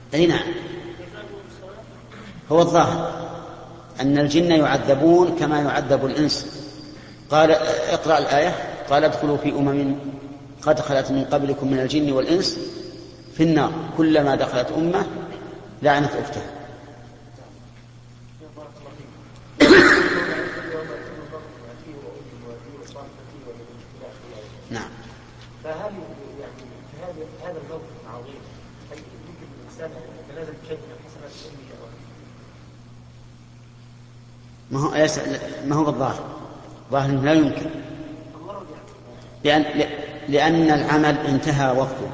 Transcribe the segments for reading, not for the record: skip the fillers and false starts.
أي نعم، هو الظاهر أن الجن يعذبون كما يعذب الإنس. قال اقرأ الآية، قال ادخلوا في قد خلت من قبلكم من الجن والإنس في النار كلما دخلت أمة لعنت أختها. نعم. فهل يعني هذا الموقف العظيم هل يمكن الإنسان أن يتنازل بشيء من الحسنات الأمنية؟ ما هو بالظاهر، ظاهر لا يمكن، لأن العمل انتهى وقته.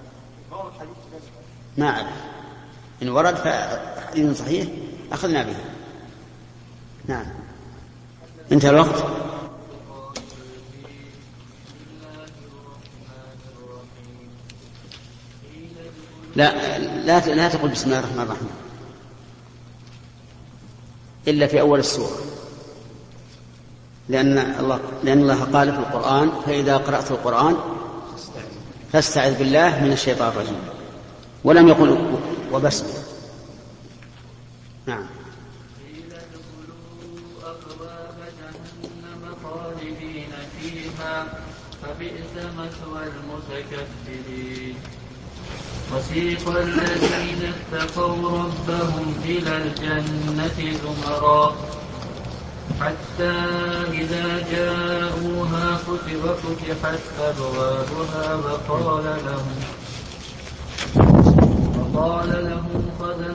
ما أعرف إن ورد فحديث صحيح أخذنا به. نعم، انتهى الوقت. لا تقول بسم الله الرحمن الرحيم إلا في أول السورة، لأن الله قال في القرآن فإذا قرأت القرآن فاستعذ بالله من الشيطان الرجيم، ولم يقل وبسم. نعم. خالدين فيها فبئس مثوى المتكبرين. وسيق الذين اتقوا ربهم إلى الجنة زمرا حتى إذا جاءوها فتحت أبوابها وقال لهم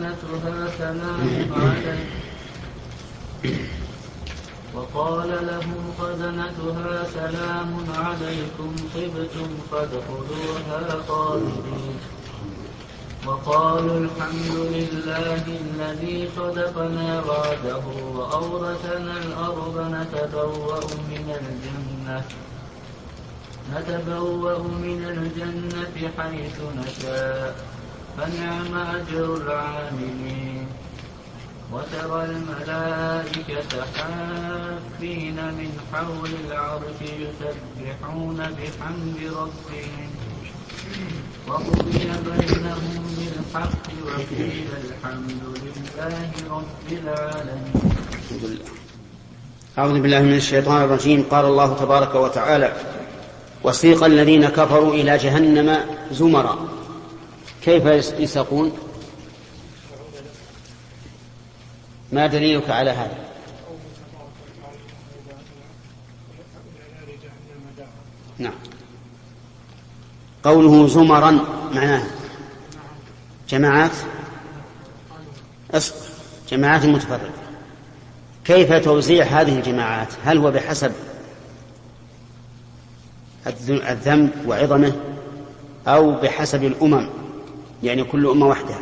خزنتها سلام عليكم طبتم فادخلوها خالدين. وقالوا الحمد لله الذي صدقنا وعده وأورثنا الأرض نتبوأ من الجنة حيث نشاء فنعم أجر العاملين. وترى الملائكة حافين من حول العرش يسبحون بحمد ربهم وقضي بينهم بالحق وقيل الحمد لله رب العالمين. أعوذ بالله من الشيطان الرجيم. قال الله تبارك وتعالى وسيق الذين كفروا إلى جهنم زمرا. كيف يساقون؟ ما دليلك على هذا؟ نعم. قوله زمرا معناه جماعات متفرقة. كيف توزيع هذه الجماعات؟ هل هو بحسب الذنب وعظمه أو بحسب الأمم، يعني كل أمة وحدها؟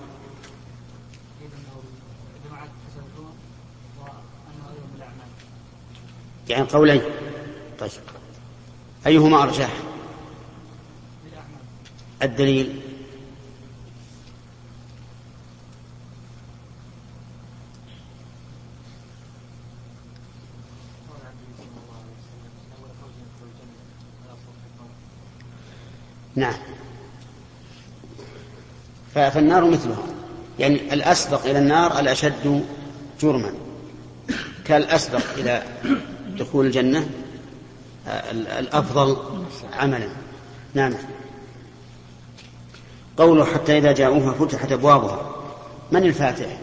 يعني قولين. طيب أيهما أرجح؟ الدليل؟ نعم. فالنار مثلها، يعني الأسبق إلى النار الأشد جرما، كالأسبق إلى دخول الجنة الأفضل عملا. نعم. قوله حتى إذا جاءوها فتحت أبوابها، من الفاتح؟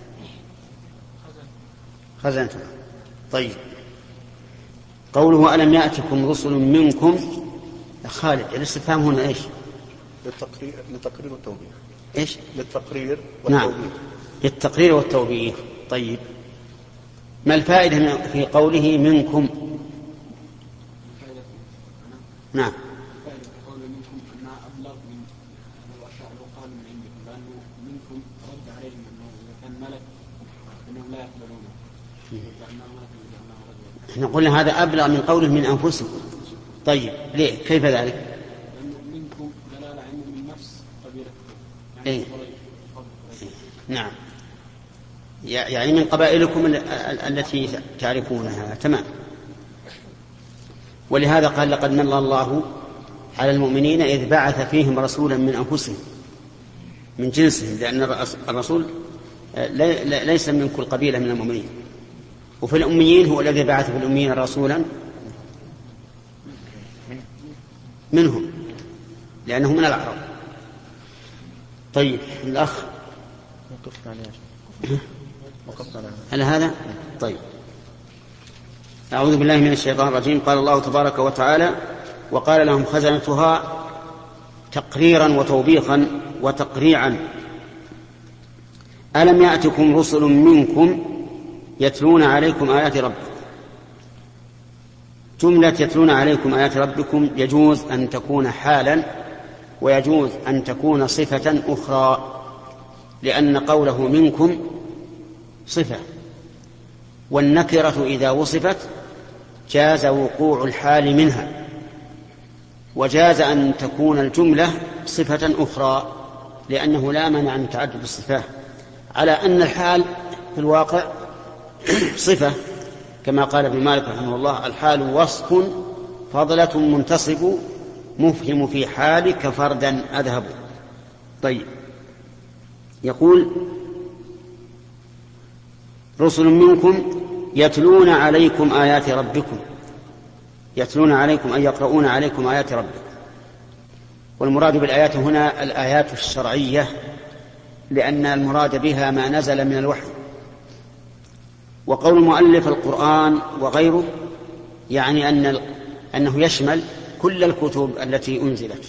خزنتها. طيب قوله ألم يأتكم رسل منكم، خالد الاستفهام هنا إيش؟ للتقرير والتوبيخ. إيش؟ للتقرير والتوبيخ. نعم، للتقرير والتوبيخ. طيب ما الفائدة في قوله منكم؟ نعم. احنا قلنا هذا أبلغ من قوله من أنفسكم. طيب ليه؟ كيف ذلك؟ منكم دلالة عنه من نفس قبيلتكم. إيه؟ نعم، يعني من قبائلكم التي تعرفونها. تمام. ولهذا قال لقد من الله على المؤمنين إذ بعث فيهم رسولا من أنفسهم من جنسهم، لأن الرسول ليس من كل قبيلة من المؤمنين. وفي الأميين هو الذي بعث في الأميين رسولا منهم، لأنه من الأعراب. طيب الأخ هل هذا؟ طيب. أعوذ بالله من الشيطان الرجيم. قال الله تبارك وتعالى: وقال لهم خزنتها تقريرا وتوبيخا وتقريعا: ألم يأتكم رسل منكم يتلون عليكم آيات ربكم. جملة يتلون عليكم آيات ربكم يجوز أن تكون حالا ويجوز أن تكون صفة أخرى، لأن قوله منكم صفة، والنكرة إذا وصفت جاز وقوع الحال منها، وجاز أن تكون الجملة صفة أخرى، لأنه لا مانع من تعدد الصفات، على أن الحال في الواقع صفة، كما قال ابن مالك رحمه الله: الحال وصف فضلة منتصب مفهم في حالك فردا أذهب. طيب، يقول: رسل منكم يتلون عليكم آيات ربكم. يتلون عليكم أي يقرؤون عليكم آيات ربكم. والمراد بالآيات هنا الآيات الشرعية، لأن المراد بها ما نزل من الوحي. وقول المؤلف القرآن وغيره يعني أنه يشمل كل الكتب التي أنزلت.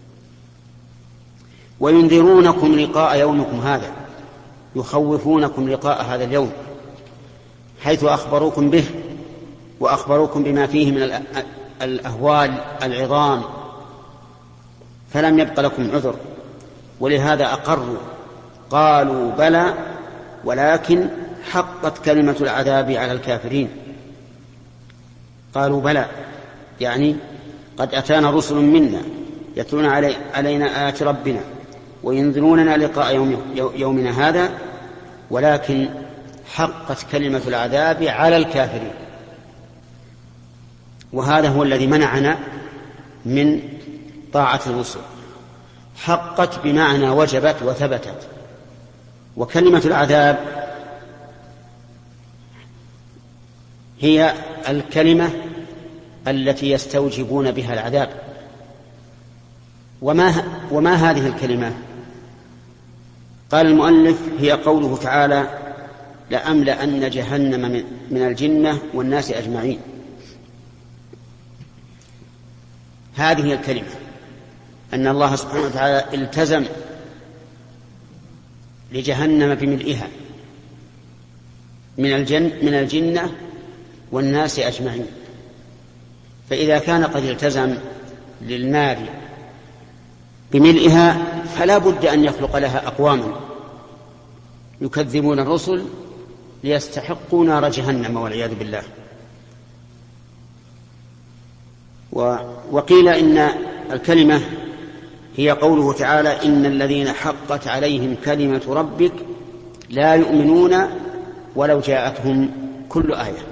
وينذرونكم لقاء يومكم هذا، يخوفونكم لقاء هذا اليوم، حيث أخبروكم به وأخبروكم بما فيه من الأهوال العظام، فلم يبق لكم عذر، ولهذا أقروا قالوا بلى ولكن حقت كلمة العذاب على الكافرين. قالوا بلى يعني قد أتانا رسل منا يتلون علينا آيات ربنا وينذروننا لقاء يومنا هذا، ولكن حقت كلمة العذاب على الكافرين. وهذا هو الذي منعنا من طاعة الرسل. حقت بمعنى وجبت وثبتت، وكلمة العذاب هي الكلمة التي يستوجبون بها العذاب. وما هذه الكلمة؟ قال المؤلف: هي قوله تعالى: لأملأن جهنم من الجنة والناس أجمعين. هذه هي الكلمة، أن الله سبحانه وتعالى التزم لجهنم بملئها من الجنة والناس أجمعين. فإذا كان قد التزم للنار بملئها فلا بد أن يخلق لها أقواما يكذبون الرسل ليستحقوا نار جهنم والعياذ بالله. وقيل إن الكلمة هي قوله تعالى: إن الذين حقت عليهم كلمة ربك لا يؤمنون ولو جاءتهم كل آية.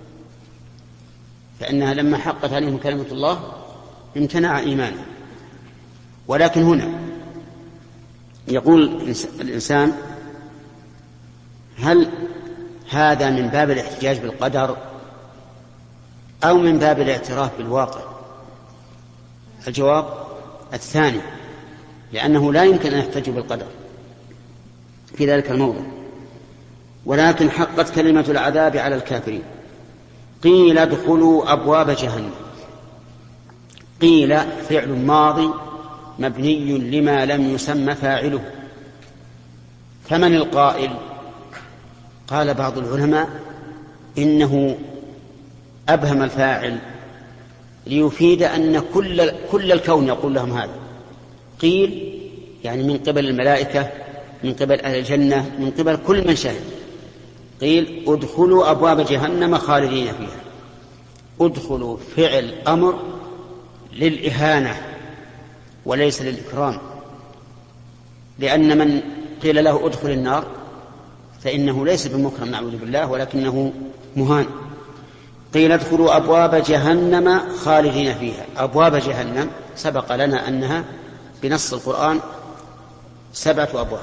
فإنها لما حقت عليهم كلمة الله امتنع إيمانه. ولكن هنا يقول الإنسان: هل هذا من باب الاحتجاج بالقدر أو من باب الاعتراف بالواقع؟ الجواب الثاني، لأنه لا يمكن أن يحتج بالقدر في ذلك الموضع. ولكن حقت كلمة العذاب على الكافرين. قيل ادخلوا أبواب جهنم. قيل فعل ماضي مبني لما لم يسمى فاعله. فمن القائل؟ قال بعض العلماء إنه أبهم الفاعل ليفيد أن كل الكون يقول لهم هذا. قيل يعني من قبل الملائكة، من قبل أهل الجنة، من قبل كل من شهد. قيل ادخلوا أبواب جهنم خالدين فيها. ادخلوا فعل أمر للإهانة وليس للإكرام، لأن من قيل له ادخل النار فإنه ليس بمكرم نعوذ بالله، ولكنه مهان. قيل ادخلوا أبواب جهنم خالدين فيها. أبواب جهنم سبق لنا أنها بنص القرآن 7 أبواب.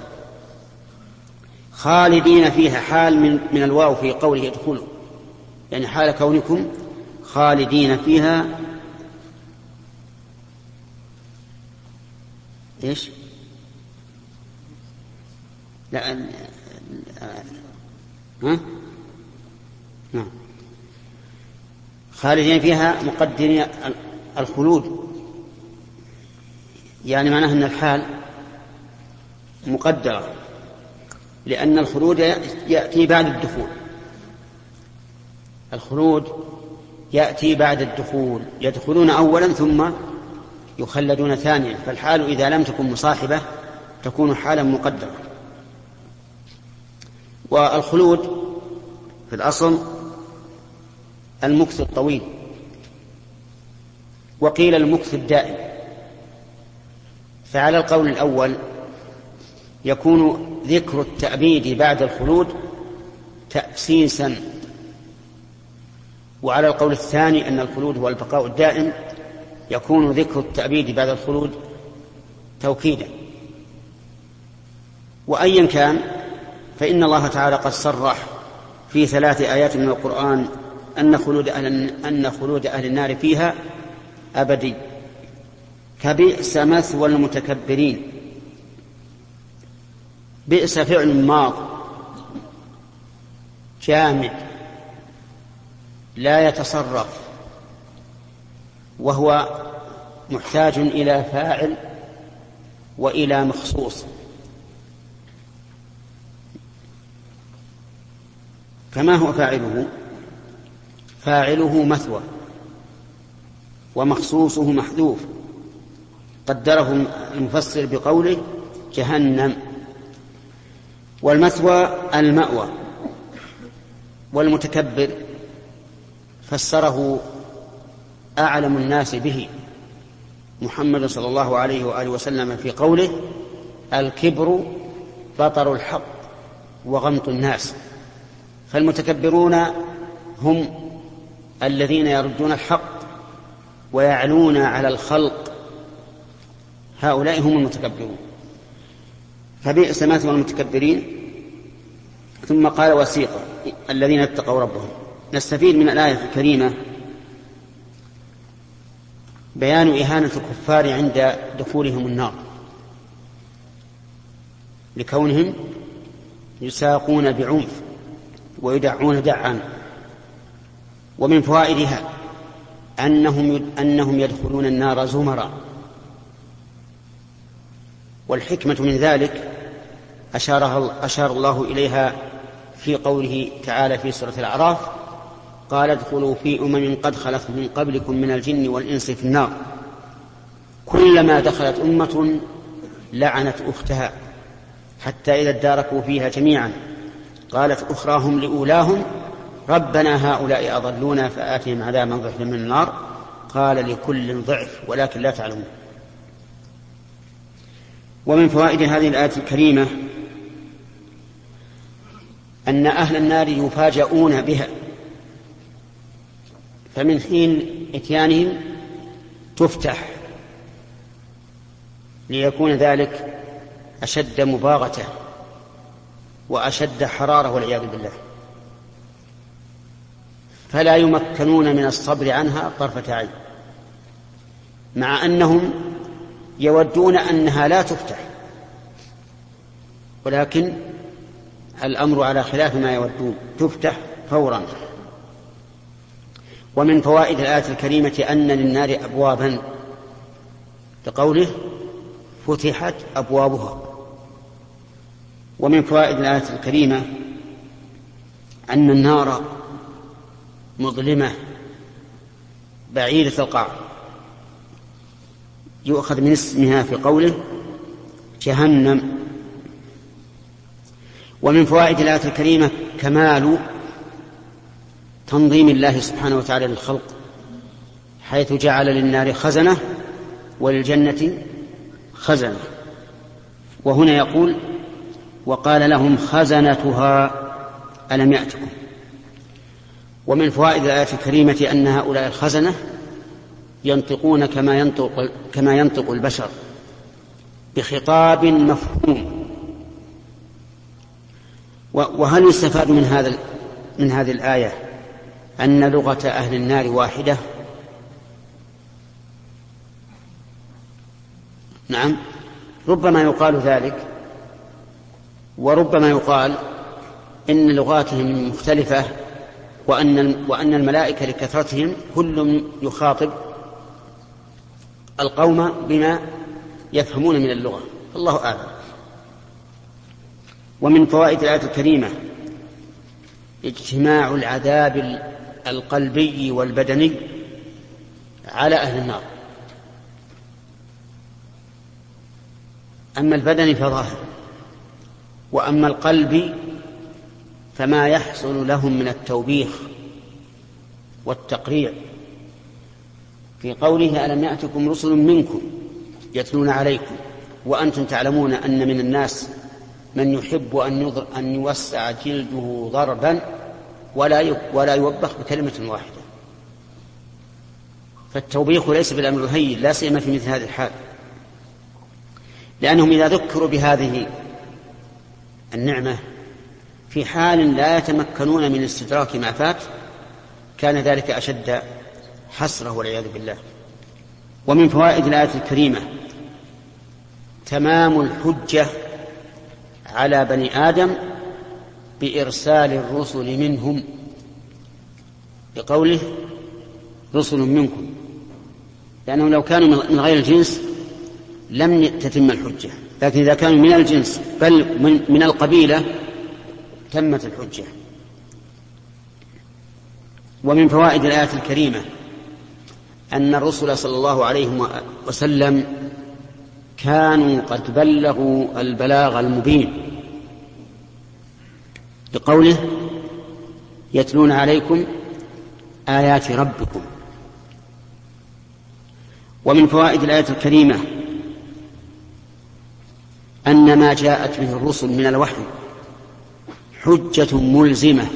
خالدين فيها حال من الواو في قوله ادخلوا، يعني حال كونكم خالدين فيها ايش؟ لا نعم، خالدين فيها مقدرين الخلود، يعني معناه أن الحال مقدرة، لأن الخلود يأتي بعد الدخول. الخلود يأتي بعد الدخول، يدخلون أولا ثم يخلدون ثانيا، فالحال إذا لم تكن مصاحبة تكون حالا مقدرة. والخلود في الأصل المكث الطويل، وقيل المكث الدائم. فعلى القول الأول يكون ذكر التأبيد بعد الخلود تأسيسا، وعلى القول الثاني أن الخلود هو البقاء الدائم يكون ذكر التأبيد بعد الخلود توكيدا. وأيا كان فإن الله تعالى قد صرح في 3 آيات من القرآن أن خلود أهل النار فيها أبدي. كبئس مثوى المتكبرين. بئس فعل ماض جامد لا يتصرف، وهو محتاج إلى فاعل وإلى مخصوص. فما هو فاعله؟ فاعله مثوى ومخصوصه محذوف، قدره المفسر بقوله جهنم. والمثوى المأوى، والمتكبر فسره أعلم الناس به محمد صلى الله عليه وآله وسلم في قوله الكبر بطر الحق وغمط الناس. فالمتكبرون هم الذين يردون الحق ويعلون على الخلق، هؤلاء هم المتكبرون. فبئس مثوى المتكبرين. ثم قال وسيق الذين اتقوا ربهم. نستفيد من الآية الكريمة بيان إهانة الكفار عند دخولهم النار، لكونهم يساقون بعنف ويدعون دعا. ومن فوائدها أنهم يدخلون النار زمرا. والحكمة من ذلك أشار الله إليها في قوله تعالى في سورة الأعراف قال ادخلوا في أمم قد خلت من قبلكم من الجن والإنس في النار كلما دخلت أمة لعنت أختها حتى إذا اداركوا فيها جميعا قالت أخراهم لأولاهم ربنا هؤلاء أضلونا فآتهم عذابا ضعفا من النار قال لكل ضعف ولكن لا تعلمون. ومن فوائد هذه الآية الكريمة أن أهل النار يفاجؤون بها، فمن حين إتيانهم تفتح ليكون ذلك أشد مباغته وأشد حرارة والعياذ بالله، فلا يمكنون من الصبر عنها طرفة عين، مع أنهم يودون أنها لا تفتح، ولكن الأمر على خلاف ما يودون، تفتح فورا. ومن فوائد الآية الكريمة أن للنار أبوابا لقوله فتحت أبوابها. ومن فوائد الآية الكريمة أن النار مظلمة بعيدة القعر، يؤخذ من اسمها في قوله جهنم. ومن فوائد الآية الكريمة كمال تنظيم الله سبحانه وتعالى للخلق، حيث جعل للنار خزنة وللجنة خزنة. وهنا يقول وقال لهم خزنتها ألم يأتكم. ومن فوائد الآية الكريمة أن هؤلاء الخزنة ينطقون كما ينطق البشر، بخطاب مفهوم. وهل يستفاد من هذه الآية أن لغة أهل النار واحدة؟ نعم، ربما يقال ذلك، وربما يقال إن لغاتهم مختلفة، وأن الملائكة لكثرتهم كل يخاطب القوم بما يفهمون من اللغة، الله أعلم. ومن فوائد الآية الكريمة اجتماع العذاب القلبي والبدني على أهل النار. أما البدني فظاهر، وأما القلبي فما يحصل لهم من التوبيخ والتقريع في قوله ألم يأتكم رسل منكم يتلون عليكم وأنتم تعلمون أن من الناس من يحب أن يوسع جلده ضربا ولا يوبخ بكلمة واحدة. فالتوبيخ ليس بالأمر الهين، لا سيما في مثل هذه الحال، لأنهم إذا ذكروا بهذه النعمة في حال لا يتمكنون من استدراك ما فات كان ذلك أشد حسرة والعياذ بالله. ومن فوائد الآية الكريمة تمام الحجة على بني آدم بإرسال الرسل منهم، بقوله رسل منكم، لأنهم لو كانوا من غير الجنس لم تتم الحجة، لكن إذا كانوا من الجنس بل من القبيلة تمت الحجة. ومن فوائد الآية الكريمة أن الرسل صلى الله عليه وسلم كانوا قد بلغوا البلاغ المبين، بقوله يتلون عليكم آيات ربكم. ومن فوائد الآية الكريمة أن ما جاءت به الرسل من الوحي حجة ملزمة،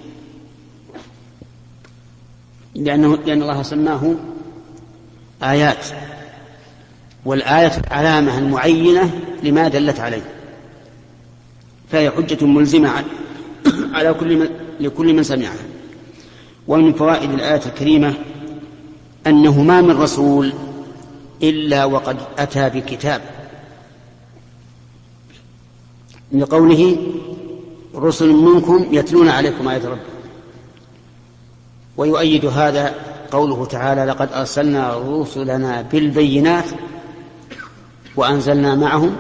لأن الله سماه آيات، والآية العلامة المعينة لما دلت عليه، فهي حجة ملزمة على لكل من سمعها. ومن فوائد الآية الكريمة أنه ما من رسول إلا وقد أتى بكتاب، لقوله رسل منكم يتلون عليكم آيات ربكم. ويؤيد هذا قوله تعالى لقد أرسلنا رسلنا بالبينات وأنزلنا معهم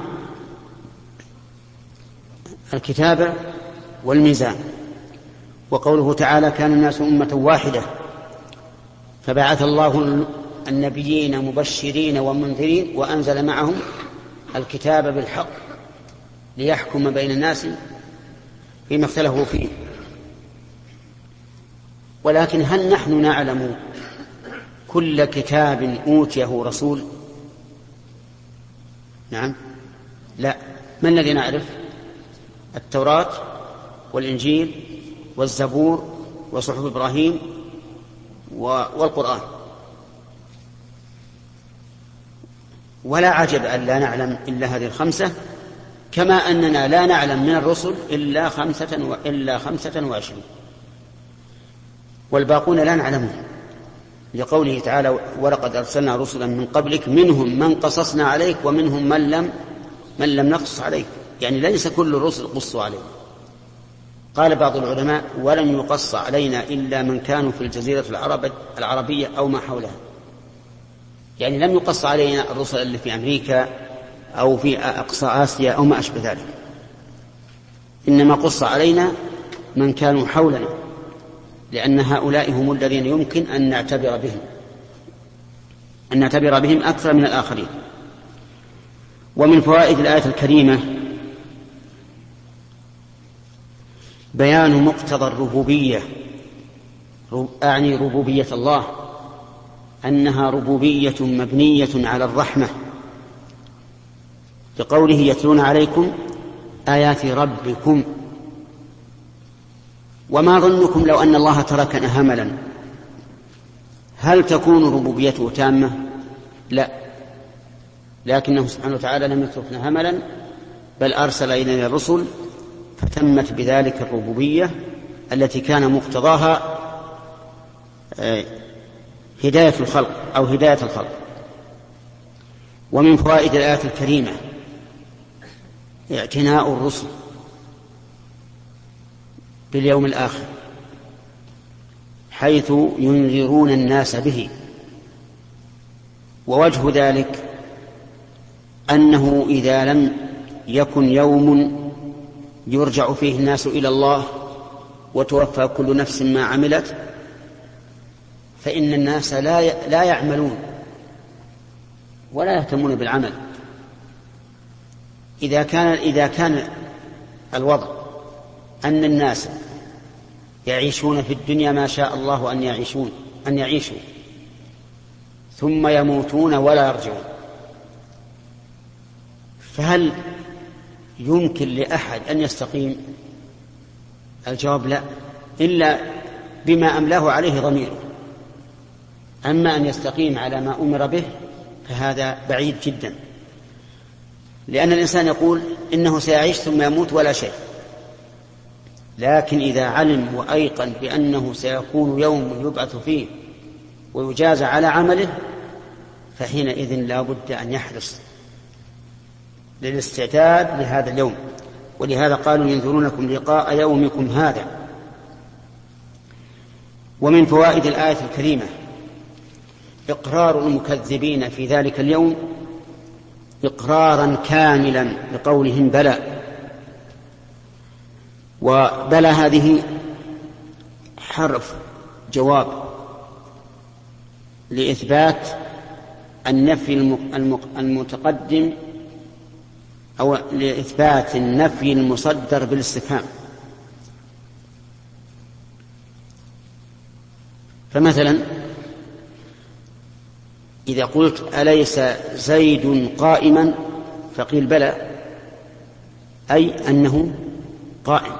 الكتاب والميزان. وقوله تعالى كان الناس أمة واحدة فبعث الله النبيين مبشرين ومنذرين وأنزل معهم الكتاب بالحق ليحكم بين الناس فيما اختلفوا فيه. ولكن هل نحن نعلم كل كتاب أوتيه رسول؟ نعم، لا. ما الذي نعرف؟ التوراة والإنجيل والزبور وصحف إبراهيم والقرآن. ولا عجب أن لا نعلم إلا هذه الخمسة، كما أننا لا نعلم من الرسل إلا 25، والباقون لا نعلمهم، لقوله تعالى ولقد أرسلنا رسلا من قبلك منهم من قصصنا عليك ومنهم من لم نقص عليك، يعني ليس كل الرسل قصوا عليك. قال بعض العلماء ولم يقص علينا إلا من كانوا في الجزيرة العربية أو ما حولها، يعني لم يقص علينا الرسل اللي في أمريكا أو في أقصى آسيا أو ما أشبه ذلك، إنما قص علينا من كانوا حولنا، لأن هؤلاء هم الذين يمكن أن نعتبر بهم أكثر من الآخرين. ومن فوائد الآية الكريمة بيان مقتضى الربوبية، أعني ربوبية الله، أنها ربوبية مبنية على الرحمة، بقوله يتلون عليكم آيات ربكم. وما ظنكم لو أن الله تركنا هملا، هل تكون ربوبيته تامة؟ لا، لكنه سبحانه وتعالى لم يتركنا هملا، بل أرسل إلينا الرسل فتمت بذلك الربوبية التي كان مقتضاها هداية الخلق أو هداية الخلق. ومن فوائد الآية الكريمة اعتناء الرسل باليوم الآخر، حيث ينذرون الناس به. ووجه ذلك أنه إذا لم يكن يوم يرجع فيه الناس إلى الله وتوفى كل نفس ما عملت، فإن الناس لا يعملون ولا يهتمون بالعمل. إذا كان الوضع أن الناس يعيشون في الدنيا ما شاء الله أن يعيشوا ثم يموتون ولا يرجعون، فهل يمكن لأحد أن يستقيم؟ الجواب لا، إلا بما أملاه عليه ضميره. أما أن يستقيم على ما أمر به فهذا بعيد جدا، لأن الإنسان يقول إنه سيعيش ثم يموت ولا شيء، لكن إذا علم وأيقن بأنه سيكون يوم يبعث فيه ويجازى على عمله فحينئذ لا بد أن يحرص للاستعداد لهذا اليوم. ولهذا قالوا ينذرونكم لقاء يومكم هذا. ومن فوائد الآية الكريمة إقرار المكذبين في ذلك اليوم إقرارا كاملا بقولهم بلى. وبلى هذه حرف جواب لإثبات النفي المتقدم أو لإثبات النفي المصدر بالاستفهام. فمثلا إذا قلت أليس زيد قائما فقيل بلى، أي أنه قائم.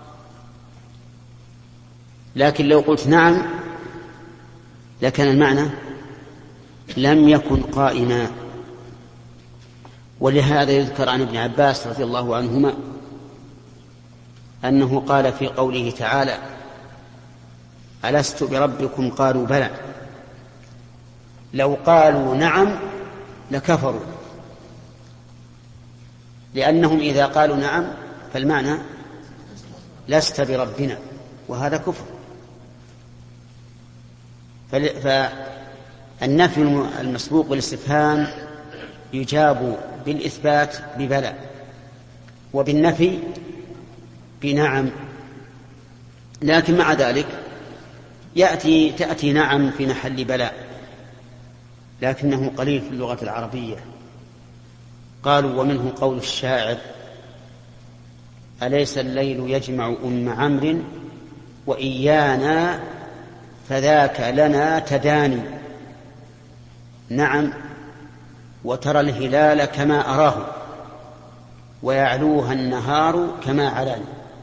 لكن لو قلت نعم لكان المعنى لم يكن قائما. ولهذا يذكر عن ابن عباس رضي الله عنهما أنه قال في قوله تعالى ألست بربكم قالوا بلى، لو قالوا نعم لكفروا، لأنهم إذا قالوا نعم فالمعنى لست بربنا، وهذا كفر. فالنفي المسبوق بالاستفهام يجاب بالإثبات ببلى، وبالنفي بنعم. لكن مع ذلك تأتي نعم في محل بلى، لكنه قليل في اللغة العربية. قالوا ومنه قول الشاعر أليس الليل يجمع أم عمرو وإيانا فذاك لنا تداني، نعم وترى الهلال كما أراه ويعلوها النهار كما علاني.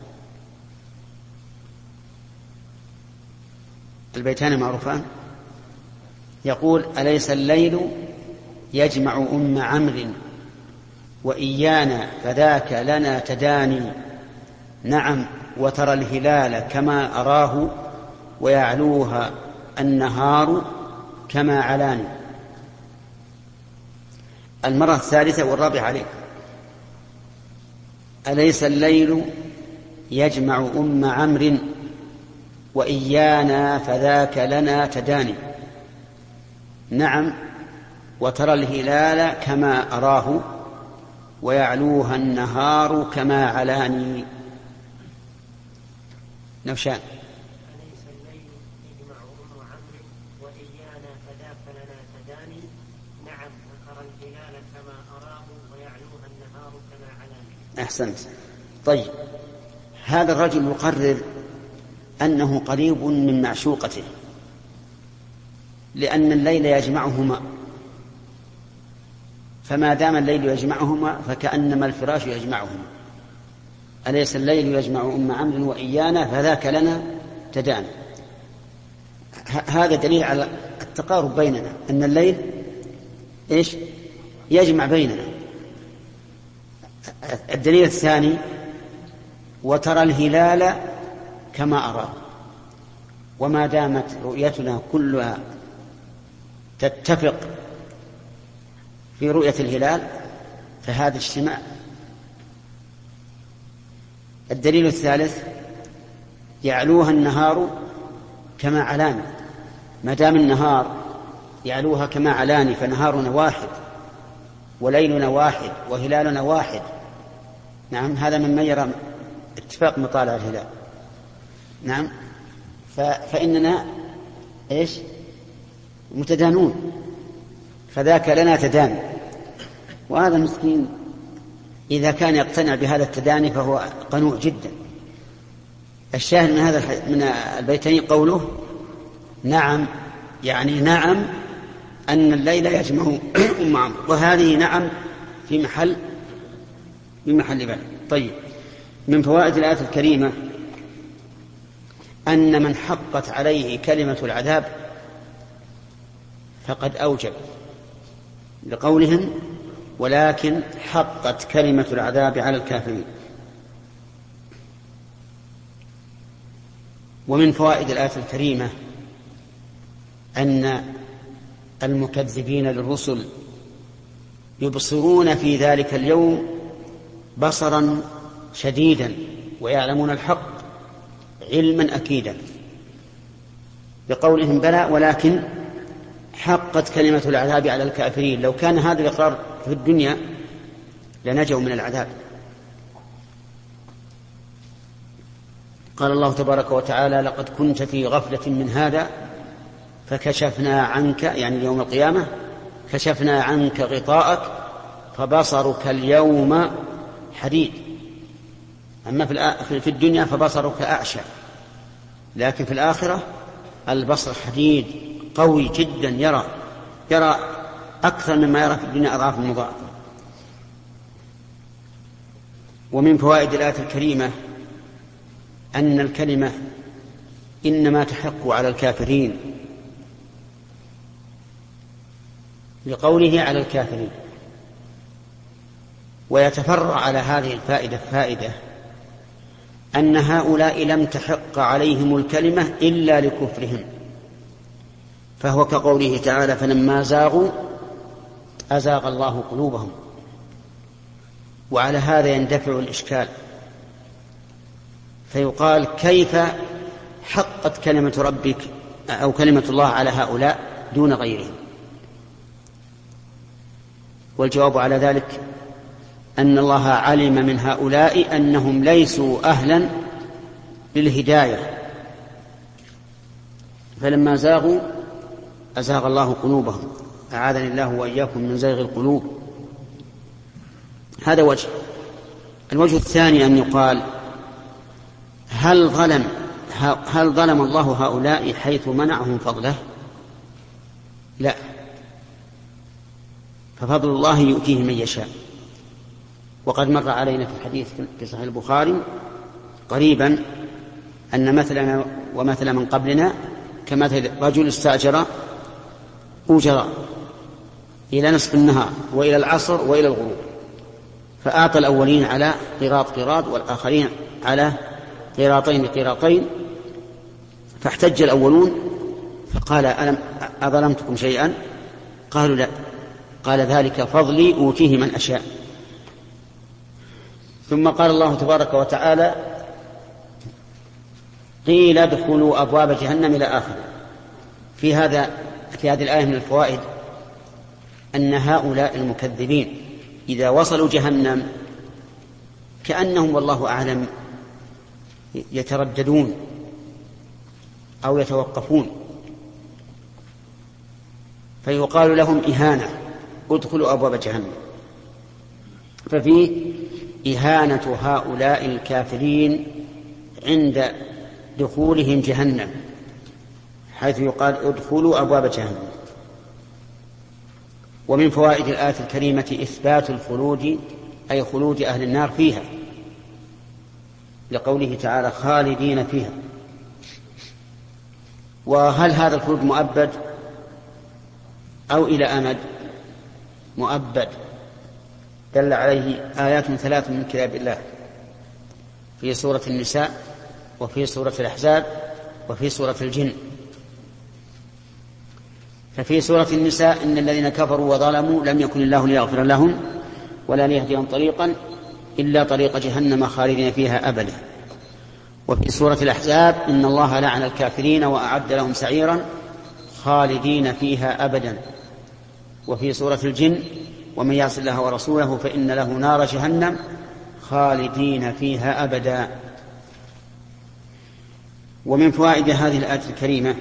البيتان معروفان. يقول أليس الليل يجمع أم عمرو وإيانا فذاك لنا تداني، نعم وترى الهلال كما أراه ويعلوها النهار كما علاني. المرة الثالثة والرابعة عليه أليس الليل يجمع أم عمرو وإيانا فذاك لنا تداني، نعم وترى الهلال كما أراه ويعلوها النهار كما علاني. نوشان أليس الليل يجمع أم عمرو وإيانا فذاك لنا تداني، نعم وترى الهلال كما أراه ويعلوها النهار كما علاني. أحسنت. طيب هذا الرجل يقرر أنه قريب من معشوقته لأن الليل يجمعهما، فما دام الليل يجمعهما فكأنما الفراش يجمعهما. أليس الليل يجمع أم عمرو وإيانا فذاك لنا تداني. هذا دليل على التقارب بيننا، أن الليل إيش يجمع بيننا. الدليل الثاني: وترى الهلال كما أراه. وما دامت رؤيتنا كلها تتفق في رؤية الهلال فهذا اجتماع. الدليل الثالث: يعلوها النهار كما علاني. ما دام النهار يعلوها كما علاني فنهارنا واحد وليلنا واحد وهلالنا واحد. نعم، هذا مما يرى اتفاق مطالع الهلال. نعم، فإننا إيش؟ متدانون، فذاك لنا تداني. وهذا مسكين إذا كان يقتنع بهذا التداني فهو قنوع جدا. الشاهد من البيتين قوله نعم، يعني نعم أن الليل يجمع معه، وهذه نعم في محل بال. طيب، من فوائد الآية الكريمة أن من حقت عليه كلمة العذاب فقد أوجب، لقولهم ولكن حقت كلمة العذاب على الكافرين. ومن فوائد الآية الكريمة أن المكذبين للرسل يبصرون في ذلك اليوم بصرا شديدا ويعلمون الحق علما أكيدا، بقولهم بلى ولكن حقت كلمة العذاب على الكافرين. لو كان هذا الإقرار في الدنيا لنجوا من العذاب. قال الله تبارك وتعالى لقد كنت في غفلة من هذا فكشفنا عنك، يعني يوم القيامة، كشفنا عنك غطاءك فبصرك اليوم حديد. أما في الدنيا فبصرك أعشى، لكن في الآخرة البصر حديد قوي جدا، يرى أكثر مما يرى في الدنيا أضعاف مضاعفة. ومن فوائد الآية الكريمة أن الكلمة إنما تحق على الكافرين، لقوله على الكافرين. ويتفرع على هذه الفائدة فائدة أن هؤلاء لم تحق عليهم الكلمة إلا لكفرهم، فهو كقوله تعالى فلما زاغوا أزاغ الله قلوبهم. وعلى هذا يندفع الإشكال، فيقال كيف حقت كلمة ربك أو كلمة الله على هؤلاء دون غيرهم؟ والجواب على ذلك أن الله علم من هؤلاء أنهم ليسوا أهلا للهداية، فلما زاغوا أزاغ الله قلوبهم. أعاذني الله وإياكم من زيغ القلوب. هذا وجه. الوجه الثاني أن يقال هل ظلم الله هؤلاء حيث منعهم فضله؟ لا، ففضل الله يؤتيه من يشاء. وقد مر علينا في الحديث في صحيح البخاري قريبا أن مثلنا ومثل من قبلنا كمثل رجل استأجر أجراء إلى نصف النهار وإلى العصر وإلى الغروب، فأعطى الأولين على قراط والآخرين على قراطين. فاحتج الأولون فقال ألم أظلمتكم شيئا؟ قالوا لا. قال ذلك فضلي أوتيه من أشاء. ثم قال الله تبارك وتعالى قيل ادخلوا أبواب جهنم إلى آخره. في هذه الآية من الفوائد أن هؤلاء المكذبين إذا وصلوا جهنم كأنهم والله أعلم يترددون أو يتوقفون، فيقال لهم إهانة ادخلوا أبواب جهنم. ففيه إهانة هؤلاء الكافرين عند دخولهم جهنم، حيث يقال ادخلوا أبواب جهنم. ومن فوائد الآية الكريمة إثبات الخلود، أي خلود أهل النار فيها، لقوله تعالى خالدين فيها. وهل هذا الخلود مؤبد أو إلى أمد؟ مؤبد دل عليه آيات 3 من كتاب الله في سورة النساء وفي سورة الأحزاب وفي سورة الجن. ففي سورة النساء إن الذين كفروا وظلموا لم يكن الله ليغفر لهم ولا ليهديهم طريقا إلا طريق جهنم خالدين فيها أبدا. وفي سورة الأحزاب إن الله لعن الكافرين وأعد لهم سعيرا خالدين فيها أبدا. وفي سورة الجن ومن يعص الله ورسوله فإن له نار جهنم خالدين فيها أبدا. ومن فوائد هذه الآية الكريمة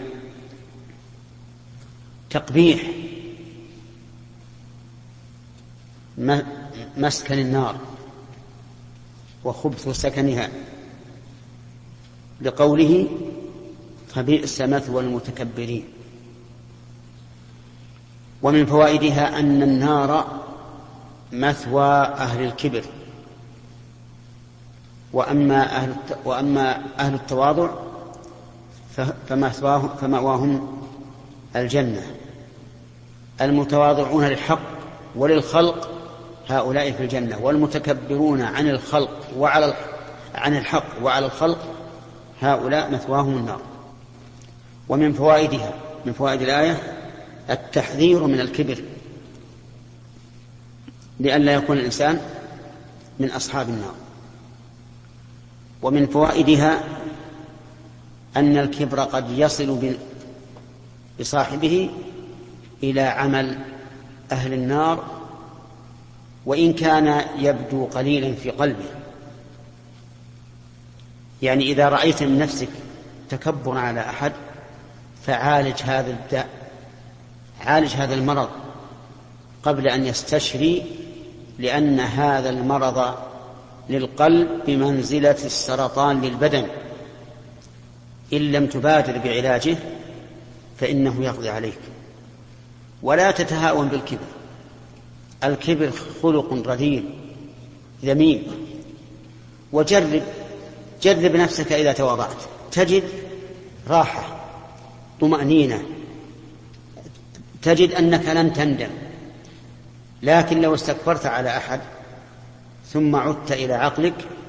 تقبيح مسكن النار وخبث سكنها، لقوله فبئس مثوى المتكبرين. ومن فوائدها أن النار مثوى أهل الكبر، وأما أهل التواضع فمأواهم الجنة. المتواضعون للحق وللخلق هؤلاء في الجنة، والمتكبرون عن الخلق عن الحق وعلى الخلق هؤلاء مثواهم النار. ومن فوائدها من فوائد الآية التحذير من الكبر لئلا يكون الإنسان من أصحاب النار. ومن فوائدها أن الكبر قد يصل بصاحبه إلى عمل أهل النار وإن كان يبدو قليلا في قلبه. يعني إذا رأيت من نفسك تكبر على أحد فعالج هذا الداء، عالج هذا المرض قبل أن يستشري، لأن هذا المرض للقلب بمنزلة السرطان للبدن، إن لم تبادر بعلاجه فإنه يقضي عليك. ولا تتهاون بالكبر، الكبر خلق رذيل ذميم. وجرب نفسك إذا تواضعت تجد راحة طمأنينة، تجد أنك لن تندم. لكن لو استكبرت على أحد ثم عدت إلى عقلك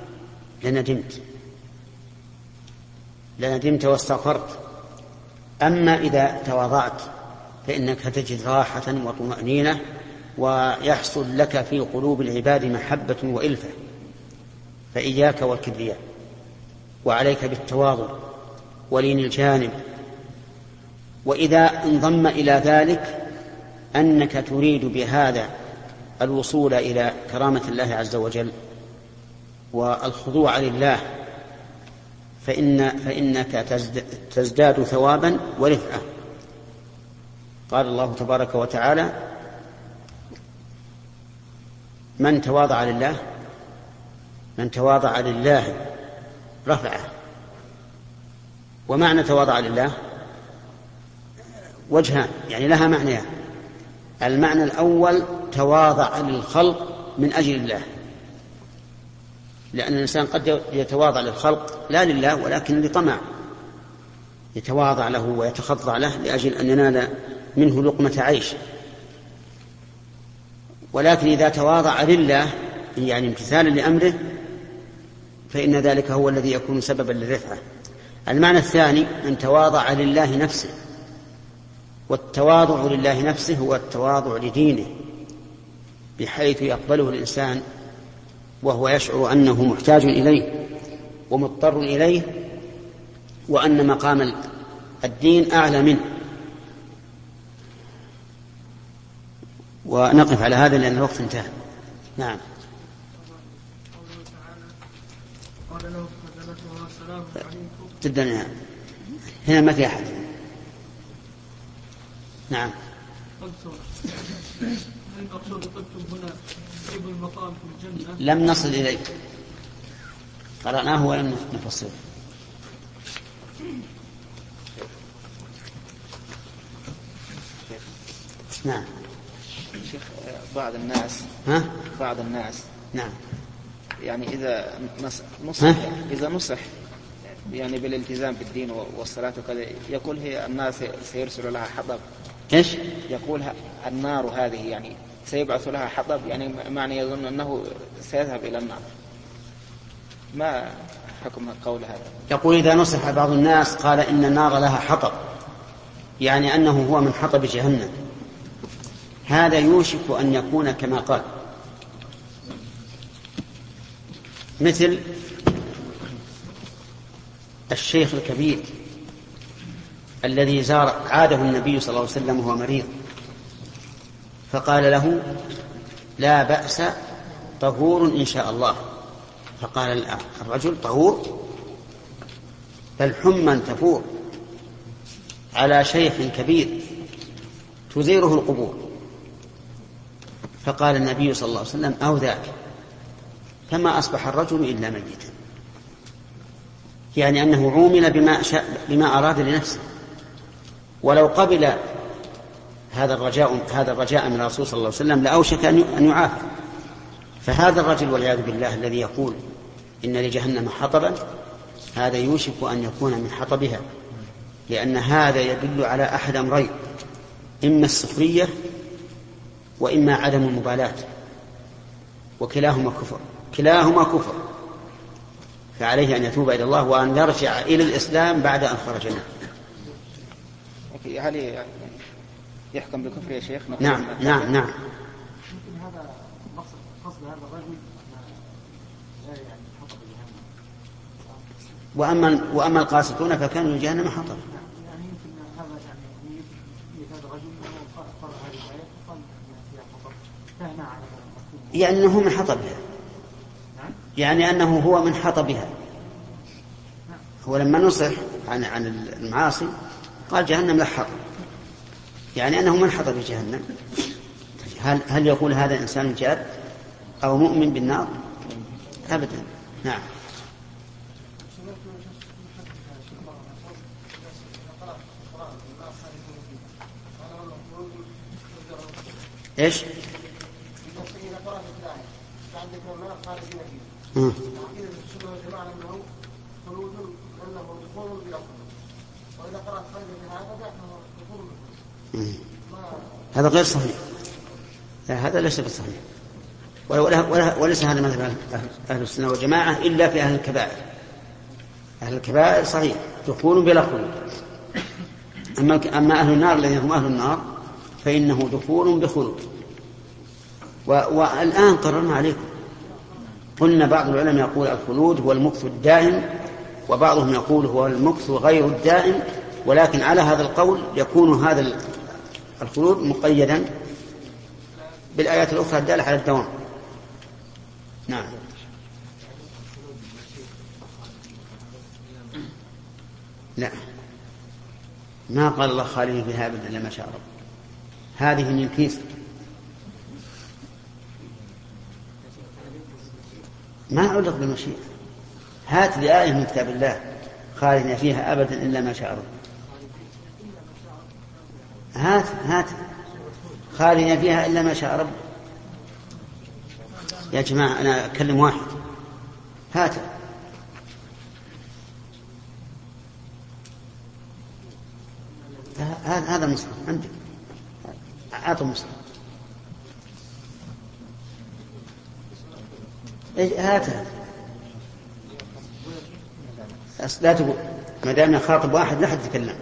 لندمت واستغفرت. أما إذا تواضعت فإنك تجد راحة وطمأنينة، ويحصل لك في قلوب العباد محبة وإلفة. فإياك والكبرياء، وعليك بالتواضع ولين الجانب. وإذا انضم إلى ذلك أنك تريد بهذا الوصول إلى كرامة الله عز وجل والخضوع لله فإنك تزداد ثوابا ورفعة. قال الله تبارك وتعالى من تواضع لله رفعه. ومعنى تواضع لله وجهان، يعني لها معنيان. المعنى الأول تواضع للخلق من أجل الله، لأن الإنسان قد يتواضع للخلق لا لله ولكن لطمع، يتواضع له ويتخضع له لأجل أن ينال منه لقمة عيش. ولكن إذا تواضع لله يعني امتثالا لأمره فإن ذلك هو الذي يكون سببا للرفعة. المعنى الثاني أن تواضع لله نفسه، والتواضع لله نفسه هو التواضع لدينه، بحيث يقبله الإنسان وهو يشعر أنه محتاج إليه ومضطر إليه، وأن مقام الدين أعلى منه. ونقف على هذا لأن الوقت انتهى. نعم. جدا هنا ما في أحد. نعم. لم نصل إليه، قرأناه ولم نفصله. نعم. شيخ بعض الناس نعم يعني إذا نصح يعني بالالتزام بالدين والصلاة وكذا، يقول هي الناس سيرسل لها حطب. إيش؟ يقول النار هذه يعني سيبعث لها حطب، يعني معنى يظن أنه سيذهب إلى النار. ما حكم قول هذا؟ يقول إذا نصح بعض الناس قال إن النار لها حطب، يعني أنه هو من حطب جهنم، هذا يوشك أن يكون كما قال، مثل الشيخ الكبير الذي عاده النبي صلى الله عليه وسلم وهو مريض، فقال له لا بأس طهور إن شاء الله. فقال الرجل طهور؟ بل حما تفور على شيخ كبير تزيره القبور. فقال النبي صلى الله عليه وسلم أو ذاك، فما أصبح الرجل إلا ميتا، يعني أنه عومل بما أراد لنفسه. ولو قبل هذا الرجاء من الرسول صلى الله عليه وسلم لأوشك أن يعافى. فهذا الرجل والعياذ بالله الذي يقول إن لجهنم حطبا، هذا يوشك أن يكون من حطبها، لأن هذا يدل على أحد أمرين: إما السخرية وإما عدم المبالاة، وكلاهما كفر. فعليه أن يتوب إلى الله وأن يرجع إلى الإسلام بعد أن خرج منه. هل يحكم بكفر يا شيخ؟ نعم. هذا قصد هذا الرجل يعني حطب جهنم. وأما القاسطون فكانوا لجهنم حطب. يعني يمكن هذا يعني هذا الرجل قرأ هذه الآية وقال فيها حطب، فهنا على يعني أنه من حطبها، يعني أنه هو من حطبها. هو لما نصح عن المعاصي قال جهنم لا حطب، يعني أنه من حطب جهنم. هل يقول هذا إنسان جاد أو مؤمن بالنار؟ أبدا. نعم. إيش؟ هذا غير صحيح. لا، هذا ليس بصحيح، وليس هذا مذهب أهل السنة والجماعة إلا في أهل الكبائر. أهل الكبائر صحيح دخول بلا خلود، أما أهل النار الذين هم أهل النار فإنه دخول بخلود. والآن قررنا عليكم، قلنا بعض العلماء يقول الخلود هو المكث الدائم، وبعضهم يقول هو المكث غير الدائم، ولكن على هذا القول يكون هذا الخلود مقيدا بالآيات الأخرى الدالة على الدوام. نعم. لا، ما قال الله خالدين فيها أبدا إلا ما شاء رب، هذه من كيس، ما علق بالمشيئة. هات لي آية من كتاب الله خالدين فيها أبدا إلا ما شاء رب. هات خالدين فيها إلا ما شاء رب. يا جماعة أنا أكلم واحد، هات. هذا مصحف عندك، أعطوا مصحف. هاتها. لا تقول ما دام خاطب واحد لا حد يتكلم.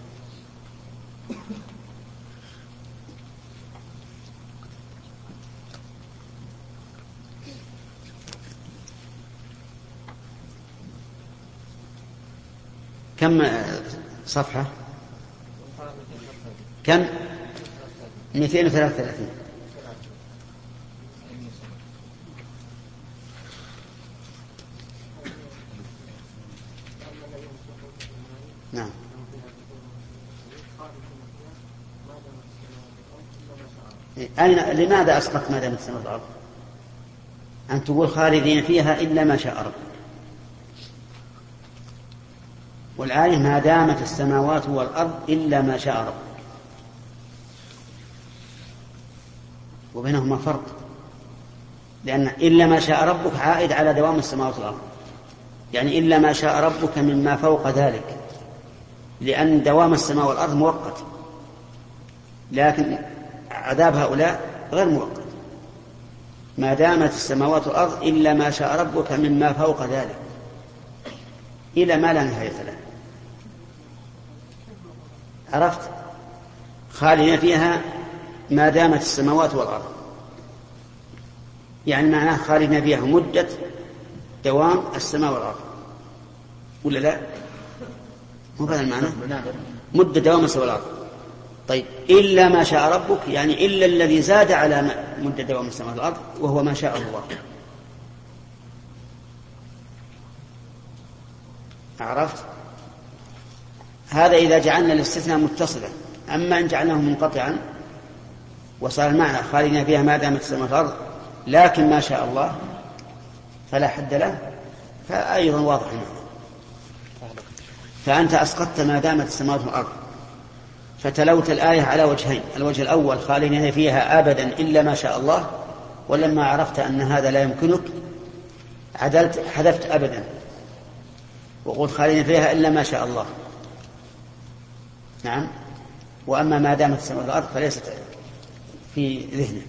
كم صفحة؟ كم؟ 233. نعم. لماذا أسقط ما دامت السماء والأرض؟ أن تقول خالدين فيها إلا ما شاء رب، والآية ما دامت السماوات والأرض إلا ما شاء رب، وبينهما فرق، لأن إلا ما شاء ربك عائد على دوام السماوات والأرض، يعني إلا ما شاء ربك مما فوق ذلك، لأن دوام السماء والأرض مؤقت، لكن عذاب هؤلاء غير مؤقت، ما دامت السماوات والأرض إلا ما شاء ربك مما فوق ذلك إلى ما لا نهاية له. عرفت؟ خالدين فيها ما دامت السماوات والأرض، يعني معناه خالدين فيها مدة دوام السماء والأرض، ولا لا؟ مو هذا المعنى؟ مدة دوام السماء والأرض. طيب إلا ما شاء ربك، يعني إلا الذي زاد على مدة دوام السماء والأرض وهو ما شاء الله. عرفت؟ هذا إذا جعلنا الاستثناء متصلا. أما إن جعلناه منقطعا وصار المعنى خالدين فيها ما دامت السماء والأرض لكن ما شاء الله فلا حد له، فأيضا واضح المعنى. فأنت أسقطت ما دامت السماوات والأرض، فتلوت الآية على وجهين: الوجه الأول خالدين فيها أبدا إلا ما شاء الله، ولما عرفت أن هذا لا يمكنك عدلت حذفت أبدا وقلت خالدين فيها إلا ما شاء الله. نعم. وأما ما دامت السماوات والأرض فليست في ذهنك.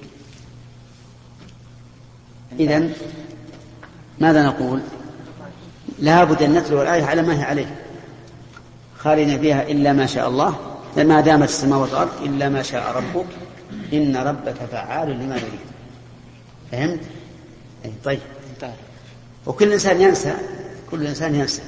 إذن ماذا نقول؟ لا بد أن نتلو الآية على ما هي عليه: خالدين فيها إلا ما شاء الله، ما دامت السماوات والأرض إلا ما شاء ربك إن ربك فعال لما يريد. فهمت؟ طيب. وكل إنسان ينسى، كل إنسان ينسى،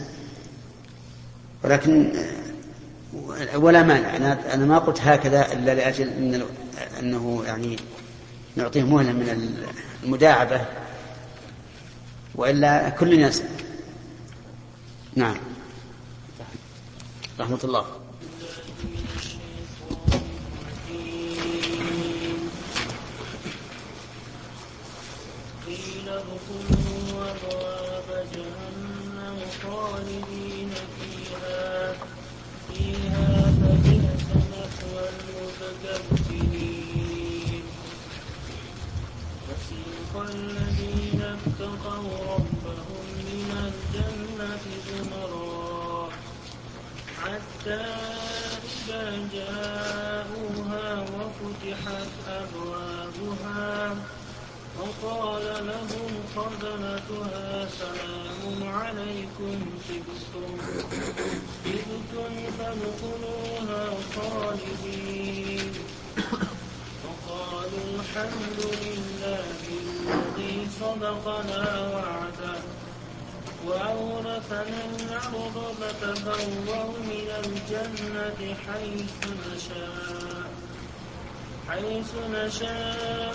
ولكن ولا مانع. أنا ما قلت هكذا إلا لأجل أنه يعني نعطيه مهلة من المداعبة، وإلا كل ينسى. نعم. رحمة الله. قيل ادخلوا أبواب جهنم خالدين فيها فبئس مثوى المتكبرين. وسيق الذين اتقوا ربهم من الجنة زمرا حتى إذا جاءوها وفتحت أبوابها وقال لهم خزنتها سلام عليكم طبتم فادخلوها خالدين وقالوا الحمد لله الذي صدقنا وعده وأورثنا الأرض فتبوأ من الجنة حيث نشاء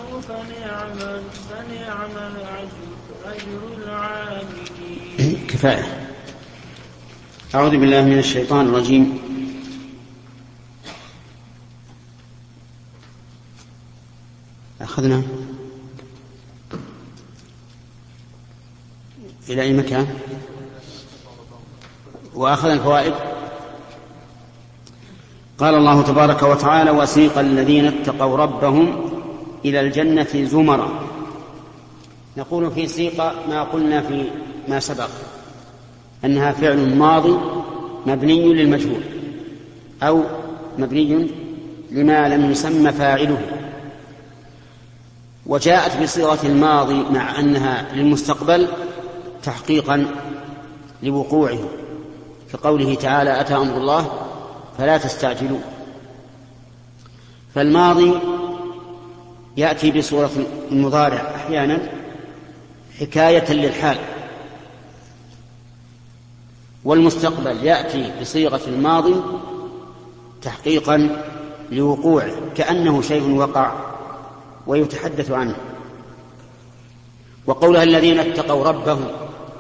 فنعم أجر العاملين. كفاية. أعوذ بالله من الشيطان الرجيم. أخذنا إلى أي مكان؟ وأخذ الفوائد. قال الله تبارك وتعالى: وسيق الذين اتقوا ربهم إلى الجنة زمرا. نقول في سيق ما قلنا في ما سبق أنها فعل ماضي مبني للمجهول أو مبني لما لم يسمى فاعله، وجاءت بصيغة الماضي مع أنها للمستقبل تحقيقا لوقوعه، كقوله تعالى: أتى أمر الله فلا تستعجلوا. فالماضي يأتي بصورة المضارع أحيانا حكاية للحال، والمستقبل يأتي بصيغة الماضي تحقيقا لوقوعه، كأنه شيء وقع ويتحدث عنه. وقولها الذين اتقوا ربهم،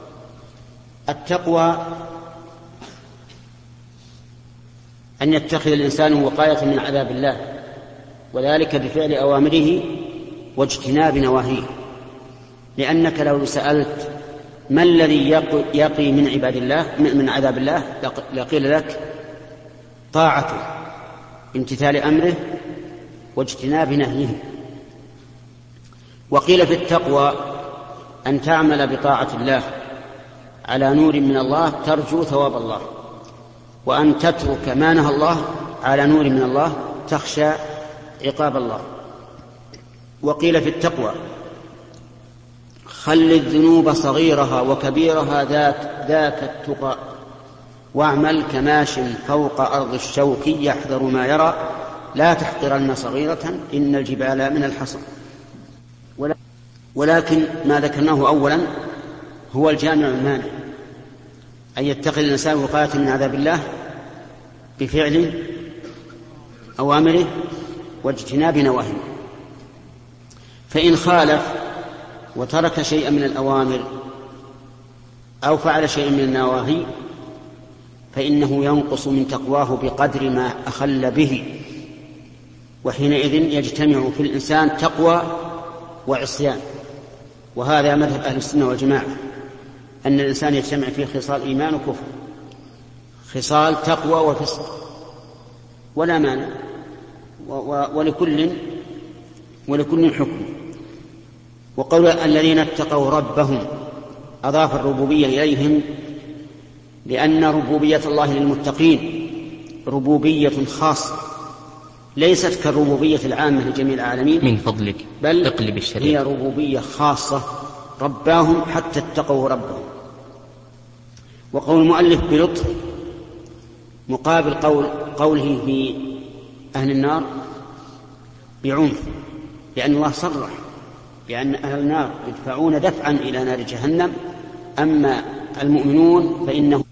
التقوى أن يتخذ الإنسان وقاية من عذاب الله، وذلك بفعل أوامره واجتناب نواهيه. لأنك لو سألت ما الذي يقي من عباد الله من عذاب الله لقيل لك طاعته، امتثال أمره واجتناب نهيه. وقيل في التقوى أن تعمل بطاعة الله على نور من الله ترجو ثواب الله، وأن تترك ما نهى الله على نور من الله تخشى عقاب الله. وقيل في التقوى خل الذنوب صغيرها وكبيرها ذاك التقى، واعمل كماش فوق أرض الشوك يحذر ما يرى، لا تحقرن صغيرة إن الجبال من الحصى. ولكن ما ذكرناه أولا هو الجامع المانع، أن يتقي الإنسان وقاية من عذاب الله بفعل أوامره واجتناب نواهيه. فإن خالف وترك شيئا من الأوامر أو فعل شيئا من النواهي فإنه ينقص من تقواه بقدر ما أخل به، وحينئذ يجتمع في الإنسان تقوى وعصيان. وهذا مذهب أهل السنة والجماعة، أن الإنسان يجتمع فيه خصال إيمان وكفر، خصال تقوى وفسق، ولا مانع، ولكل حكم. وقول الذين اتقوا ربهم أضاف الربوبية إليهم، لأن ربوبية الله للمتقين ربوبية خاصة ليست كالربوبية العامة لجميع العالمين من فضلك بل اقلب الشريعة، هي ربوبية خاصة رباهم حتى اتقوا ربهم. وقول المؤلف بلطف مقابل قوله في أهل النار بعنف، لأن الله صرح بأن أهل النار يدفعون دفعا إلى نار جهنم، أما المؤمنون فإنهم